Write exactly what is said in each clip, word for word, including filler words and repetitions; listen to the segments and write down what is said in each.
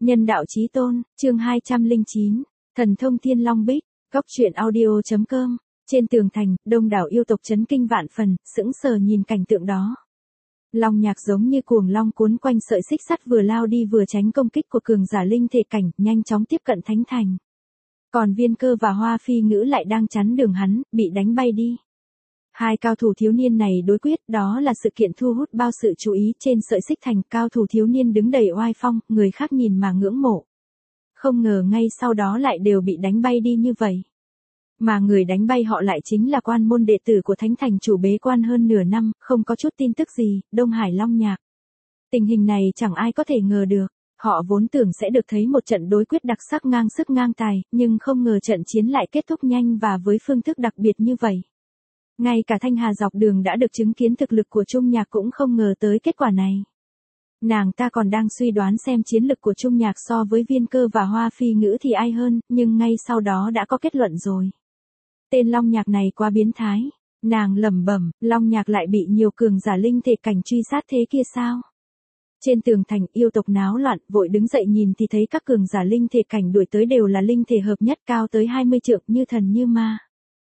Nhân đạo chí tôn, chương hai trăm lẻ chín, thần thông Thiên Long Bích, góc truyện audio chấm com. Trên tường thành, đông đảo yêu tộc chấn kinh vạn phần, sững sờ nhìn cảnh tượng đó. Long nhạc giống như cuồng long cuốn quanh sợi xích sắt vừa lao đi vừa tránh công kích của cường giả linh thể cảnh, nhanh chóng tiếp cận thánh thành. Còn Viên Cơ và Hoa Phi Ngữ lại đang chắn đường hắn, bị đánh bay đi. Hai cao thủ thiếu niên này đối quyết, đó là sự kiện thu hút bao sự chú ý trên sợi xích thành. Cao thủ thiếu niên đứng đầy oai phong, người khác nhìn mà ngưỡng mộ. Không ngờ ngay sau đó lại đều bị đánh bay đi như vậy. Mà người đánh bay họ lại chính là quan môn đệ tử của Thánh Thành chủ bế quan hơn nửa năm, không có chút tin tức gì, Đông Hải Long Nhạc. Tình hình này chẳng ai có thể ngờ được. Họ vốn tưởng sẽ được thấy một trận đối quyết đặc sắc ngang sức ngang tài, nhưng không ngờ trận chiến lại kết thúc nhanh và với phương thức đặc biệt như vậy. Ngay cả Thanh Hà dọc đường đã được chứng kiến thực lực của Trung Nhạc cũng không ngờ tới kết quả này. Nàng ta còn đang suy đoán xem chiến lực của Trung Nhạc so với Viên Cơ và Hoa Phi Ngữ thì ai hơn, nhưng ngay sau đó đã có kết luận rồi. Tên Long Nhạc này quá biến thái. Nàng lẩm bẩm, Long Nhạc lại bị nhiều cường giả linh thể cảnh truy sát thế kia sao? Trên tường thành, yêu tộc náo loạn, vội đứng dậy nhìn thì thấy các cường giả linh thể cảnh đuổi tới đều là linh thể hợp nhất cao tới hai mươi trượng, như thần như ma.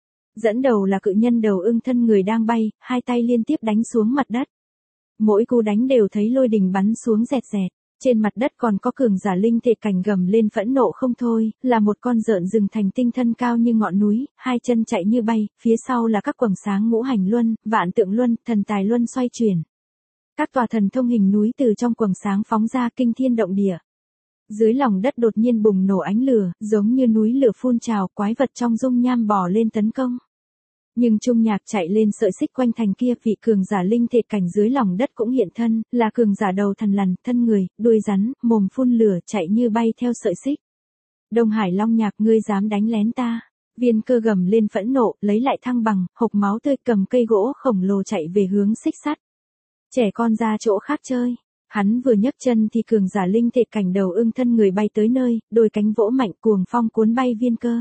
Dẫn đầu là cự nhân đầu ưng thân người đang bay, hai tay liên tiếp đánh xuống mặt đất. Mỗi cú đánh đều thấy lôi đình bắn xuống rẹt rẹt. Trên mặt đất còn có cường giả linh thể cảnh gầm lên phẫn nộ không thôi, là một con rợn rừng thành tinh thân cao như ngọn núi, hai chân chạy như bay, phía sau là các quầng sáng ngũ hành luân, vạn tượng luân, thần tài luân xoay chuyển. Các tòa thần thông hình núi từ trong quầng sáng phóng ra kinh thiên động địa. Dưới lòng đất đột nhiên bùng nổ ánh lửa, giống như núi lửa phun trào, quái vật trong dung nham bò lên tấn công. Nhưng Trung Nhạc chạy lên sợi xích quanh thành kia, vị cường giả linh thể cảnh dưới lòng đất cũng hiện thân, là cường giả đầu thần lằn, thân người, đuôi rắn, mồm phun lửa, chạy như bay theo sợi xích. Đông Hải Long Nhạc, ngươi dám đánh lén ta? Viên Cơ gầm lên phẫn nộ, lấy lại thăng bằng, hộc máu tươi, cầm cây gỗ khổng lồ chạy về hướng xích sắt. Trẻ con ra chỗ khác chơi. Hắn vừa nhấc chân thì cường giả linh thể cảnh đầu ưng thân người bay tới nơi, đôi cánh vỗ mạnh, cuồng phong cuốn bay Viên Cơ.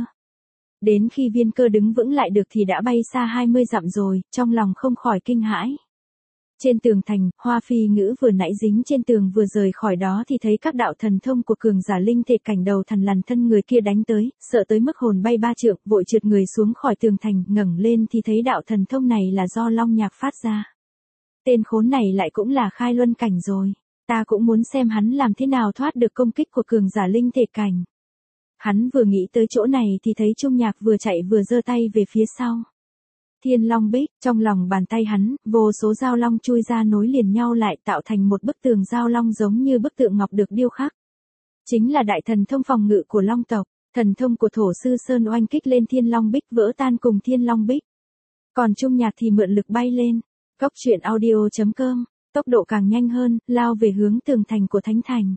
Đến khi Viên Cơ đứng vững lại được thì đã bay xa hai mươi dặm rồi, trong lòng không khỏi kinh hãi. Trên tường thành, Hoa Phi Ngữ vừa nãy dính trên tường vừa rời khỏi đó thì thấy các đạo thần thông của cường giả linh thể cảnh đầu thần lằn thân người kia đánh tới, sợ tới mức hồn bay ba trượng, vội trượt người xuống khỏi tường thành, ngẩng lên thì thấy đạo thần thông này là do Long Nhạc phát ra. Tên khốn này lại cũng là khai luân cảnh rồi, ta cũng muốn xem hắn làm thế nào thoát được công kích của cường giả linh thể cảnh. Hắn vừa nghĩ tới chỗ này thì thấy Trung Nhạc vừa chạy vừa giơ tay về phía sau. Thiên Long Bích, trong lòng bàn tay hắn, vô số dao long chui ra nối liền nhau lại tạo thành một bức tường dao long giống như bức tượng ngọc được điêu khắc. Chính là đại thần thông phòng ngự của Long tộc, thần thông của Thổ Sư Sơn oanh kích lên Thiên Long Bích vỡ tan cùng Thiên Long Bích. Còn Trung Nhạc thì mượn lực bay lên. Góc truyện audio chấm com, tốc độ càng nhanh hơn, lao về hướng tường thành của Thánh Thành.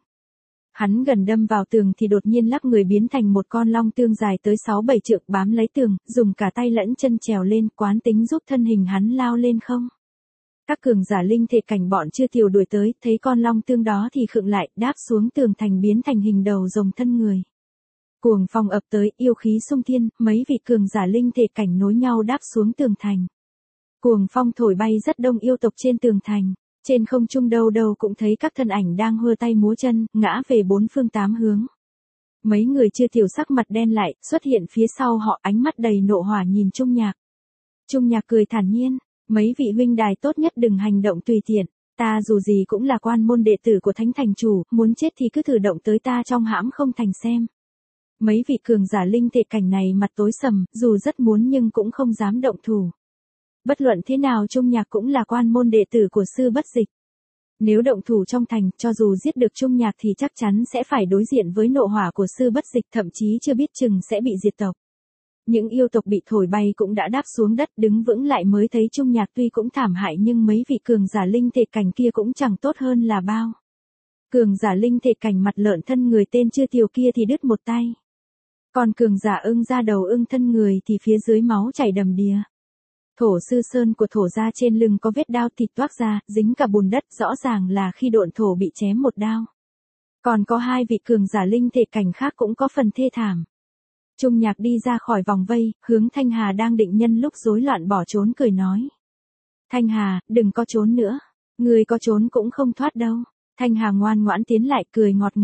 Hắn gần đâm vào tường thì đột nhiên lắc người biến thành một con long tương dài tới sáu bảy trượng bám lấy tường, dùng cả tay lẫn chân trèo lên, quán tính giúp thân hình hắn lao lên không. Các cường giả linh thể cảnh bọn chưa tiểu đuổi tới, thấy con long tương đó thì khựng lại, đáp xuống tường thành biến thành hình đầu rồng thân người. Cuồng phong ập tới, yêu khí xung thiên, mấy vị cường giả linh thể cảnh nối nhau đáp xuống tường thành. Cuồng phong thổi bay rất đông yêu tộc trên tường thành. Trên không trung đâu đâu cũng thấy các thân ảnh đang hơ tay múa chân, ngã về bốn phương tám hướng. Mấy người chưa tiểu sắc mặt đen lại, xuất hiện phía sau họ, ánh mắt đầy nộ hỏa nhìn Trung Nhạc. Trung Nhạc cười thản nhiên, mấy vị huynh đài tốt nhất đừng hành động tùy tiện, ta dù gì cũng là quan môn đệ tử của Thánh Thành chủ, muốn chết thì cứ thử động tới ta trong hãm không thành xem. Mấy vị cường giả linh thể cảnh này mặt tối sầm, dù rất muốn nhưng cũng không dám động thủ. Bất luận thế nào Trung Nhạc cũng là quan môn đệ tử của Sư Bất Dịch. Nếu động thủ trong thành, cho dù giết được Trung Nhạc thì chắc chắn sẽ phải đối diện với nộ hỏa của Sư Bất Dịch, thậm chí chưa biết chừng sẽ bị diệt tộc. Những yêu tộc bị thổi bay cũng đã đáp xuống đất đứng vững lại mới thấy Trung Nhạc tuy cũng thảm hại nhưng mấy vị cường giả linh thể cảnh kia cũng chẳng tốt hơn là bao. Cường giả linh thể cảnh mặt lợn thân người tên chưa tiều kia thì đứt một tay. Còn cường giả ưng ra đầu ưng thân người thì phía dưới máu chảy đầm đìa. Thổ Sư Sơn của thổ gia trên lưng có vết đao thịt toác ra, dính cả bùn đất, rõ ràng là khi độn thổ bị chém một đao. Còn có hai vị cường giả linh thể cảnh khác cũng có phần thê thảm. Trung Nhạc đi ra khỏi vòng vây, hướng Thanh Hà đang định nhân lúc rối loạn bỏ trốn cười nói. Thanh Hà, đừng có trốn nữa. Người có trốn cũng không thoát đâu. Thanh Hà ngoan ngoãn tiến lại cười ngọt ngào.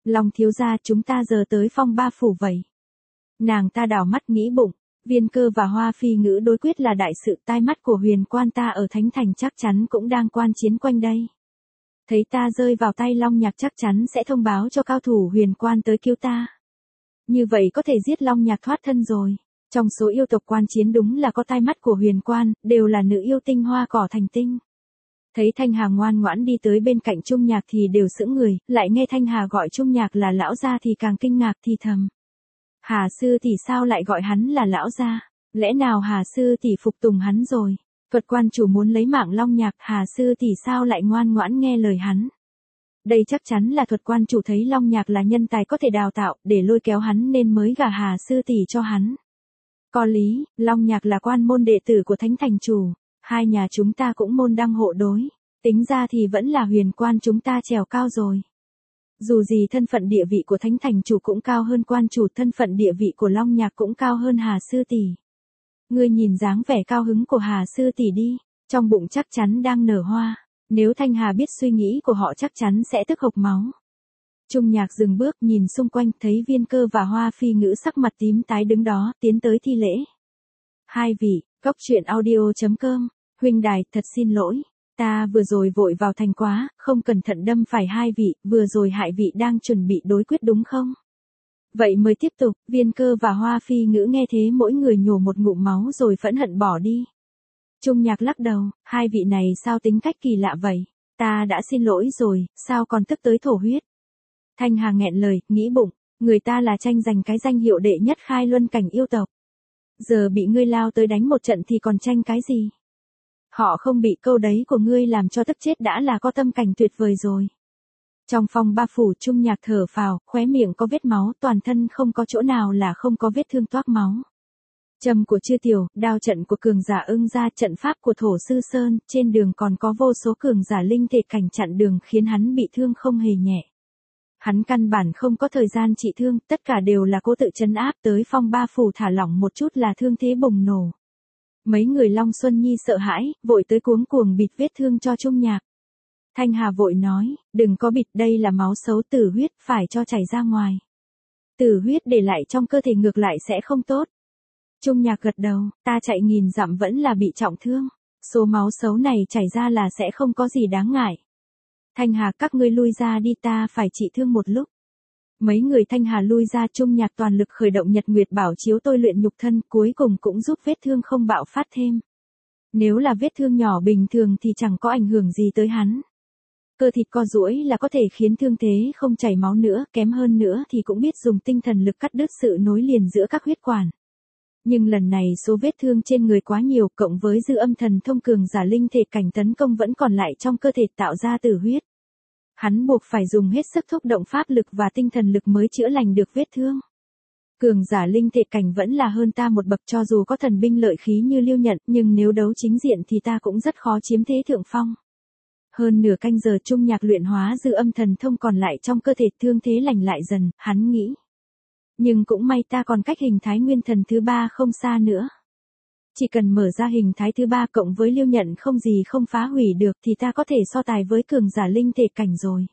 Long thiếu gia, chúng ta giờ tới phong ba phủ vậy. Nàng ta đảo mắt nghĩ bụng, Viên Cơ và Hoa Phi Ngữ đối quyết là đại sự, tai mắt của huyền quan ta ở Thánh Thành chắc chắn cũng đang quan chiến quanh đây. Thấy ta rơi vào tay Long Nhạc chắc chắn sẽ thông báo cho cao thủ huyền quan tới cứu ta. Như vậy có thể giết Long Nhạc thoát thân rồi. Trong số yêu tộc quan chiến đúng là có tai mắt của huyền quan, đều là nữ yêu tinh hoa cỏ thành tinh. Thấy Thanh Hà ngoan ngoãn đi tới bên cạnh Trung Nhạc thì đều sững người, lại nghe Thanh Hà gọi Trung Nhạc là lão gia thì càng kinh ngạc thì thầm. Hà sư tỷ sao lại gọi hắn là lão gia? Lẽ nào Hà sư tỷ phục tùng hắn rồi? Thuật quan chủ muốn lấy mạng Long Nhạc, Hà sư tỷ sao lại ngoan ngoãn nghe lời hắn? Đây chắc chắn là thuật quan chủ thấy Long Nhạc là nhân tài có thể đào tạo, để lôi kéo hắn nên mới gả Hà sư tỷ cho hắn. Có lý, Long Nhạc là quan môn đệ tử của Thánh Thành chủ, hai nhà chúng ta cũng môn đăng hộ đối, tính ra thì vẫn là huyền quan chúng ta trèo cao rồi. Dù gì thân phận địa vị của Thánh Thành chủ cũng cao hơn quan chủ, thân phận địa vị của Long Nhạc cũng cao hơn Hà sư tỷ. Ngươi nhìn dáng vẻ cao hứng của Hà sư tỷ đi, trong bụng chắc chắn đang nở hoa, nếu Thanh Hà biết suy nghĩ của họ chắc chắn sẽ tức hộc máu. Trung Nhạc dừng bước nhìn xung quanh, thấy Viên Cơ và Hoa Phi Ngữ sắc mặt tím tái đứng đó, tiến tới thi lễ. Hai vị, Cốc truyện audio chấm com, huynh đài, thật xin lỗi, ta vừa rồi vội vào thành quá, không cẩn thận đâm phải hai vị, vừa rồi hại vị đang chuẩn bị đối quyết đúng không? Vậy mới tiếp tục, Viên Cơ và Hoa Phi Ngữ nghe thế mỗi người nhổ một ngụm máu rồi phẫn hận bỏ đi. Trung Nhạc lắc đầu, hai vị này sao tính cách kỳ lạ vậy, ta đã xin lỗi rồi, sao còn tức tới thổ huyết. Thanh Hà nghẹn lời, nghĩ bụng, người ta là tranh giành cái danh hiệu đệ nhất khai luân cảnh yêu tộc. Giờ bị ngươi lao tới đánh một trận thì còn tranh cái gì? Họ không bị câu đấy của ngươi làm cho tức chết đã là có tâm cảnh tuyệt vời rồi. Trong phòng ba phủ, Trung Nhạc thở phào, khóe miệng có vết máu, toàn thân không có chỗ nào là không có vết thương toát máu. Châm của Chư Tiểu, đao trận của cường giả Ưng Gia, trận pháp của Thổ Sư Sơn, trên đường còn có vô số cường giả linh thể cảnh chặn đường khiến hắn bị thương không hề nhẹ. Hắn căn bản không có thời gian trị thương, tất cả đều là cố tự trấn áp, tới phong ba phủ thả lỏng một chút là thương thế bùng nổ. Mấy người Long Xuân Nhi sợ hãi, vội tới cuống cuồng bịt vết thương cho Trung Nhạc. Thanh Hà vội nói, đừng có bịt, đây là máu xấu, tử huyết, phải cho chảy ra ngoài. Tử huyết để lại trong cơ thể ngược lại sẽ không tốt. Trung Nhạc gật đầu, ta chạy nghìn dặm vẫn là bị trọng thương, số máu xấu này chảy ra là sẽ không có gì đáng ngại. Thanh Hà, các ngươi lui ra đi, ta phải trị thương một lúc. Mấy người Thanh Hà lui ra, Trung Nhạc toàn lực khởi động Nhật Nguyệt Bảo Chiếu tôi luyện nhục thân, cuối cùng cũng giúp vết thương không bạo phát thêm. Nếu là vết thương nhỏ bình thường thì chẳng có ảnh hưởng gì tới hắn. Cơ thịt co duỗi là có thể khiến thương thế không chảy máu nữa, kém hơn nữa thì cũng biết dùng tinh thần lực cắt đứt sự nối liền giữa các huyết quản. Nhưng lần này số vết thương trên người quá nhiều, cộng với dư âm thần thông cường giả linh thể cảnh tấn công vẫn còn lại trong cơ thể tạo ra tử huyết. Hắn buộc phải dùng hết sức thúc động pháp lực và tinh thần lực mới chữa lành được vết thương. Cường giả linh thể cảnh vẫn là hơn ta một bậc, cho dù có thần binh lợi khí như Liêu Nhận, nhưng nếu đấu chính diện thì ta cũng rất khó chiếm thế thượng phong. Hơn nửa canh giờ Trung Nhạc luyện hóa dư âm thần thông còn lại trong cơ thể, thương thế lành lại dần, hắn nghĩ. Nhưng cũng may ta còn cách hình thái nguyên thần thứ ba không xa nữa. Chỉ cần mở ra hình thái thứ ba cộng với Liêu Nhận không gì không phá hủy được thì ta có thể so tài với cường giả linh thể cảnh rồi.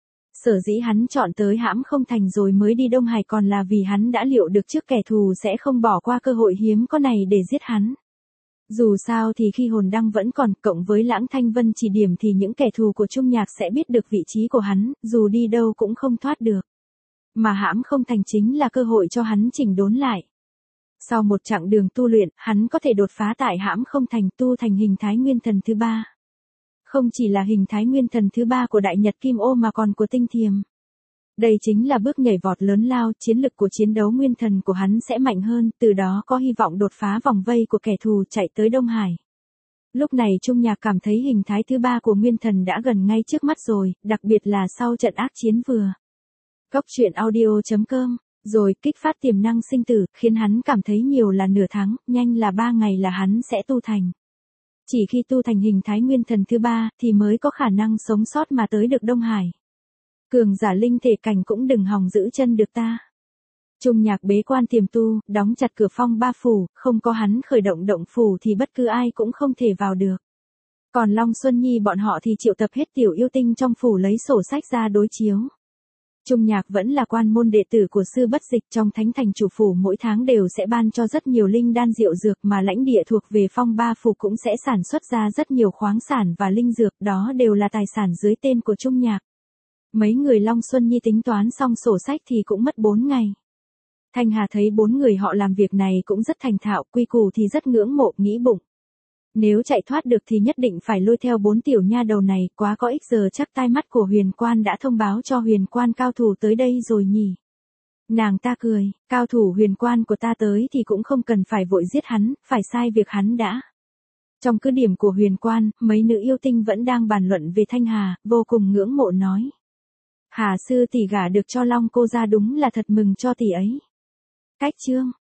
Sở dĩ hắn chọn tới Hãm Không Thành rồi mới đi Đông Hải còn là vì hắn đã liệu được trước kẻ thù sẽ không bỏ qua cơ hội hiếm có này để giết hắn. Dù sao thì khi hồn đăng vẫn còn, cộng với Lãng Thanh Vân chỉ điểm thì những kẻ thù của Trung Nhạc sẽ biết được vị trí của hắn, dù đi đâu cũng không thoát được. Mà Hãm Không Thành chính là cơ hội cho hắn chỉnh đốn lại. Sau một chặng đường tu luyện, hắn có thể đột phá tại Hãm Không Thành, tu thành hình thái nguyên thần thứ ba. Không chỉ là hình thái nguyên thần thứ ba của Đại Nhật Kim Ô mà còn của Tinh Thiềm. Đây chính là bước nhảy vọt lớn lao, chiến lực của chiến đấu nguyên thần của hắn sẽ mạnh hơn, từ đó có hy vọng đột phá vòng vây của kẻ thù chạy tới Đông Hải. Lúc này Trung Nhạc cảm thấy hình thái thứ ba của nguyên thần đã gần ngay trước mắt rồi, đặc biệt là sau trận ác chiến vừa. Cốc truyện audio chấm com, rồi kích phát tiềm năng sinh tử, khiến hắn cảm thấy nhiều là nửa tháng, nhanh là ba ngày là hắn sẽ tu thành. Chỉ khi tu thành hình thái nguyên thần thứ ba thì mới có khả năng sống sót mà tới được Đông Hải. Cường giả linh thể cảnh cũng đừng hòng giữ chân được ta. Trung Nhạc bế quan tiềm tu, đóng chặt cửa phong ba phủ, không có hắn khởi động động phủ thì bất cứ ai cũng không thể vào được. Còn Long Xuân Nhi bọn họ thì triệu tập hết tiểu yêu tinh trong phủ lấy sổ sách ra đối chiếu. Trung Nhạc vẫn là quan môn đệ tử của sư Bất Dịch, trong thánh thành chủ phủ mỗi tháng đều sẽ ban cho rất nhiều linh đan diệu dược, mà lãnh địa thuộc về Phong Ba phủ cũng sẽ sản xuất ra rất nhiều khoáng sản và linh dược, đó đều là tài sản dưới tên của Trung Nhạc. Mấy người Long Xuân Nhi tính toán xong sổ sách thì cũng mất bốn ngày. Thanh Hà thấy bốn người họ làm việc này cũng rất thành thạo, quy củ thì rất ngưỡng mộ, nghĩ bụng. Nếu chạy thoát được thì nhất định phải lôi theo bốn tiểu nha đầu này, quá có ích, giờ chắc tai mắt của Huyền Quan đã thông báo cho Huyền Quan cao thủ tới đây rồi nhỉ. Nàng ta cười, cao thủ Huyền Quan của ta tới thì cũng không cần phải vội giết hắn, phải sai việc hắn đã. Trong cứ điểm của Huyền Quan, mấy nữ yêu tinh vẫn đang bàn luận về Thanh Hà, vô cùng ngưỡng mộ nói. Hà sư tỷ gả được cho Long cô ra đúng là thật mừng cho tỷ ấy. Cách chương